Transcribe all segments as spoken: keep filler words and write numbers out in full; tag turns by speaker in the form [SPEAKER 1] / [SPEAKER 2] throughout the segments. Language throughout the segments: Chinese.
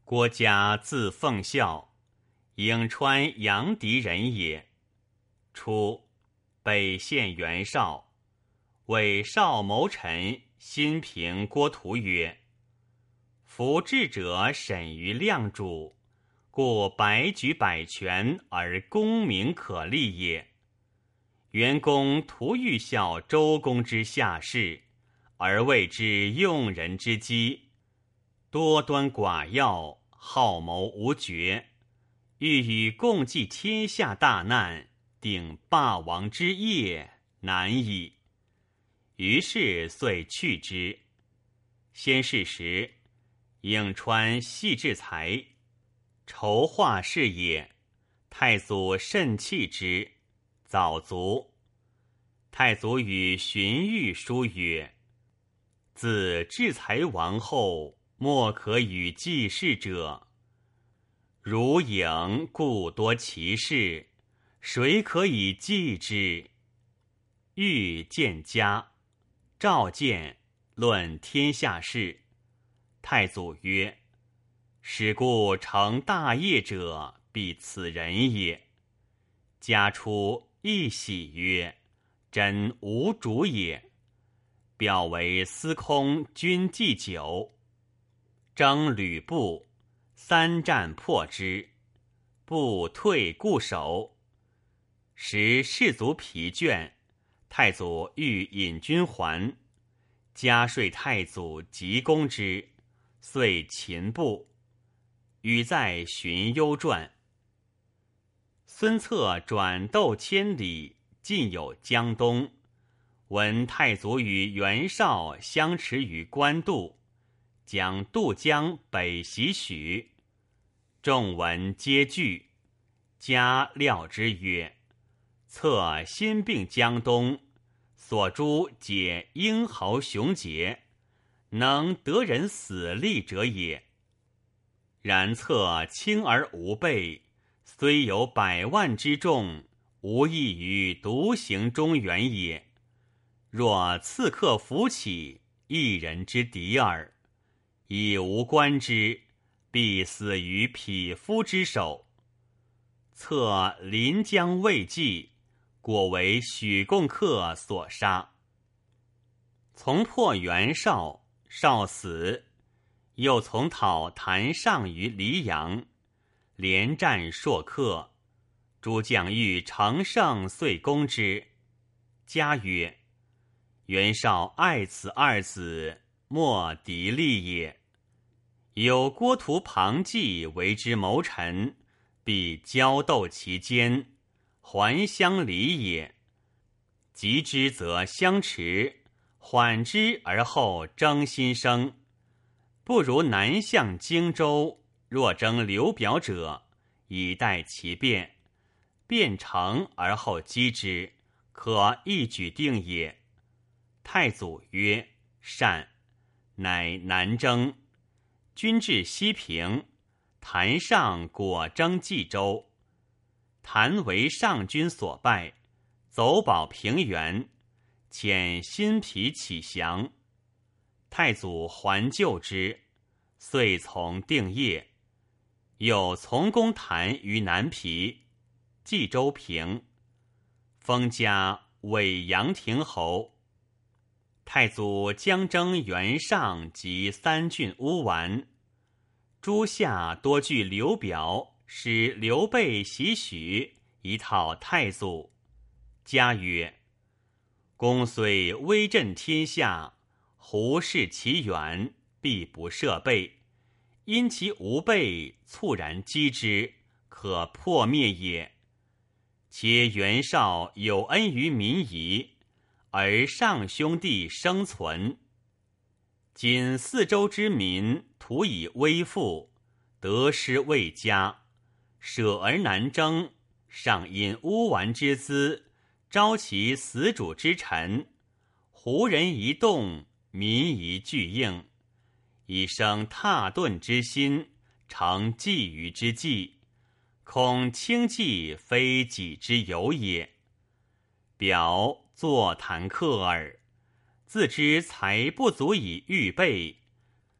[SPEAKER 1] 郭嘉字奉孝，颍川阳翟人也。初，北县袁绍，为少谋臣新平郭图曰：夫智者审于量主，故百举百全而功名可立也。元公图欲效周公之下士，而谓之用人之机，多端寡要，好谋无决，欲与共济天下大难，定霸王之业，难矣。于是遂去之。先是时，颍川系至才，筹划事也，太祖甚弃之，早卒。太祖与荀彧书曰：自制才亡后，莫可与继世者。如颍故多奇士，谁可以继之？彧见嘉，召见，论天下事。太祖曰：使故成大业者，必此人也。嘉出，亦喜曰：真无主也。表为司空军祭酒，征吕布，三战破之，布退固守。时士卒疲倦，太祖欲引军还，嘉说太祖急攻之，遂擒布。语在荀攸传。孙策转斗千里，进有江东，闻太祖与袁绍相持于官渡，将渡江北袭许。众闻皆惧。嘉料之曰：策心并江东，所诛皆英豪雄杰，能得人死力者也。然策轻而无备，虽有百万之众，无异于独行中原也。若刺客伏起，一人之敌耳。以无关之，必死于匹夫之手。策临江未济，果为许贡客所杀。从破袁绍，绍死，又从讨谭尚于黎阳，连战数克，诸将欲乘胜遂攻之。嘉曰：袁绍爱此二子，莫敌利也。有郭图、庞纪为之谋臣，必交斗其间，还相离也。急之则相持，缓之而后争新生。不如南向荆州，若征刘表者，以待其变，变成而后击之，可一举定也。太祖曰：善。乃南征。军至西平，谭尚果征冀州，谭为上军所败，走保平原，遣新皮起降。太祖还救之，遂从定业。又从攻谭于南皮，冀州平，封嘉伪阳亭侯。太祖将征袁尚及三郡乌丸，诸夏多惧刘表，使刘备袭许，以讨太祖。嘉曰：公虽威震天下，胡视其远，必不设备，因其无备，猝然击之，可破灭也。且袁绍有恩于民夷，而上兄弟生存。今四周之民徒以威富，得失未佳，舍而南征，上因乌丸之资，招其死主之臣。胡人一动，民夷俱应，以生踏顿之心，成觊觎之计，恐轻计非己之有也。表坐谈客耳，自知才不足以预备，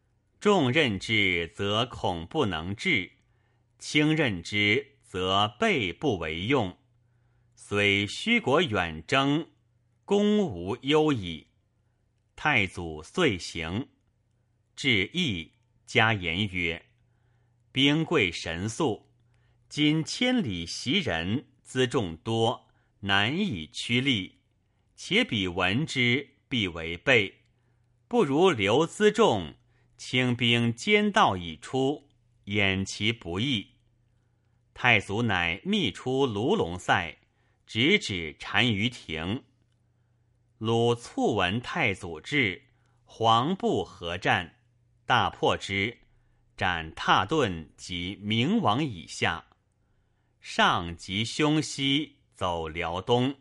[SPEAKER 1] 重任之，则恐不能治；轻任之，则备不为用。虽虚国远征，功无忧矣。太祖遂行。至邑，加言曰：兵贵神速，今千里袭人，辎重多，难以驱力。且彼闻之，必为备。不如留辎重，轻兵兼道以出，掩其不义。太祖乃密出卢龙塞，直指单于庭。鲁卒闻太祖至，黄布合战，大破之，斩蹋顿及明王以下。上及凶西，走辽东。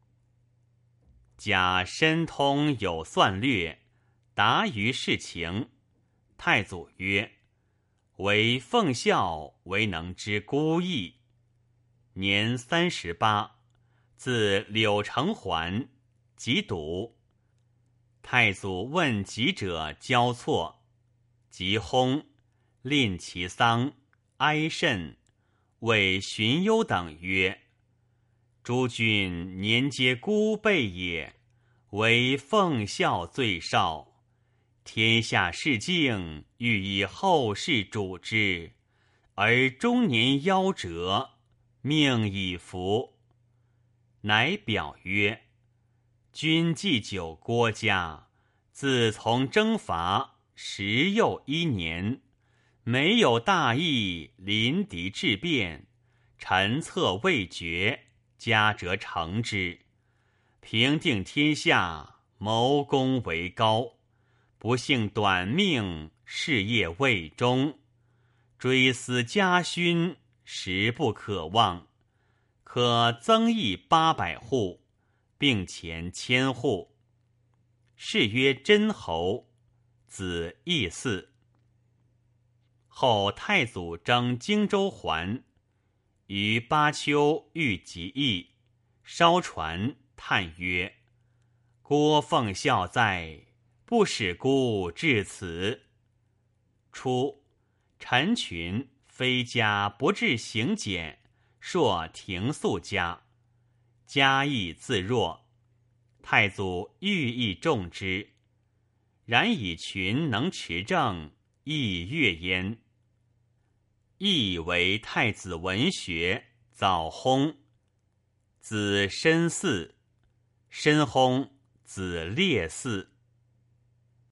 [SPEAKER 1] 贾深通有算略，达于事情。太祖曰：唯奉孝，唯能知孤意。年三十八，自柳城还，疾笃。太祖问疾者交错，即薨，令其丧，哀甚，谓荀攸等曰：诸君年皆孤辈也，唯奉孝最少。天下事境，欲以后世主之，而中年夭折，命已服。乃表曰：君祭酒郭家，自从征伐，时又一年，没有大义，临敌致变，臣策未决，家则成之。平定天下，谋功为高，不幸短命，事业未终。追思家勋，实不可忘。可增邑八百户，并前千户。谥曰真侯，子义嗣。后太祖征荆州还，于巴丘遇疾疫，烧船叹曰：郭奉孝在，不使孤至此。初，陈群非家不至行检，朔停宿家，家邑自弱。太祖欲意重之，然以群能持政，亦悦焉。亦为太子文学，早薨。子申嗣，申薨，子烈嗣。